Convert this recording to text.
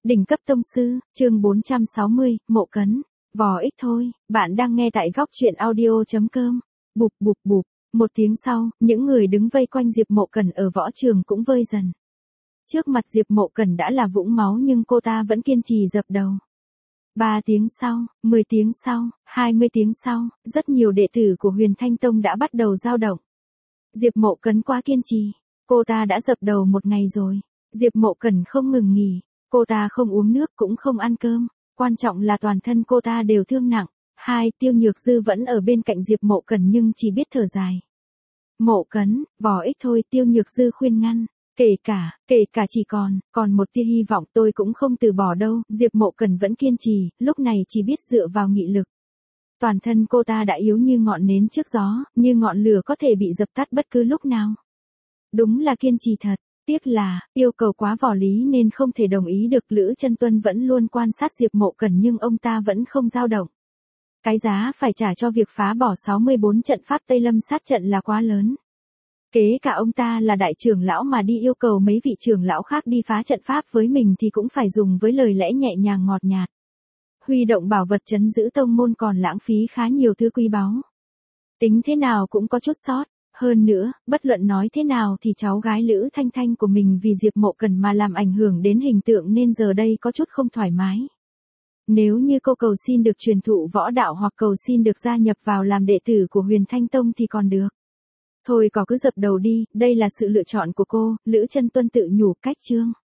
Đỉnh cấp tông sư, chương 460, Mộ Cấn. Vò ích thôi, bạn đang nghe tại góc truyện audio.com. Bụp bụp bụp, một tiếng sau, những người đứng vây quanh Diệp Mộ Cẩn ở võ trường cũng vơi dần. Trước mặt Diệp Mộ Cẩn đã là vũng máu nhưng cô ta vẫn kiên trì dập đầu. 3 tiếng sau, 10 tiếng sau, 20 tiếng sau, rất nhiều đệ tử của Huyền Thanh Tông đã bắt đầu dao động. Diệp Mộ Cấn quá kiên trì, cô ta đã dập đầu một ngày rồi. Diệp Mộ Cẩn không ngừng nghỉ, cô ta không uống nước cũng không ăn cơm, quan trọng là toàn thân cô ta đều thương nặng. Tiêu Nhược Dư vẫn ở bên cạnh Diệp Mộ Cẩn nhưng chỉ biết thở dài. Mộ Cấn, vò ích thôi, Tiêu Nhược Dư khuyên ngăn. Kể cả chỉ còn một tia hy vọng tôi cũng không từ bỏ đâu. Diệp Mộ Cẩn vẫn kiên trì, lúc này chỉ biết dựa vào nghị lực. Toàn thân cô ta đã yếu như ngọn nến trước gió, như ngọn lửa có thể bị dập tắt bất cứ lúc nào. Đúng là kiên trì thật, tiếc là, yêu cầu quá vò lý nên không thể đồng ý được. Lữ Chân Tuân vẫn luôn quan sát Diệp Mộ Cẩn nhưng ông ta vẫn không dao động. Cái giá phải trả cho việc phá bỏ 64 trận pháp Tây Lâm sát trận là quá lớn. Kể cả ông ta là đại trưởng lão mà đi yêu cầu mấy vị trưởng lão khác đi phá trận pháp với mình thì cũng phải dùng với lời lẽ nhẹ nhàng ngọt nhạt. Huy động bảo vật trấn giữ tông môn còn lãng phí khá nhiều thứ quý báu. Tính thế nào cũng có chút sót. Hơn nữa, bất luận nói thế nào thì cháu gái Lữ Thanh Thanh của mình vì Diệp Mộ Cẩn mà làm ảnh hưởng đến hình tượng nên giờ đây có chút không thoải mái. Nếu như cô cầu xin được truyền thụ võ đạo hoặc cầu xin được gia nhập vào làm đệ tử của Huyền Thanh Tông thì còn được. Thôi có cứ dập đầu đi, đây là sự lựa chọn của cô. Lữ Chân Tuân tự nhủ cách chương.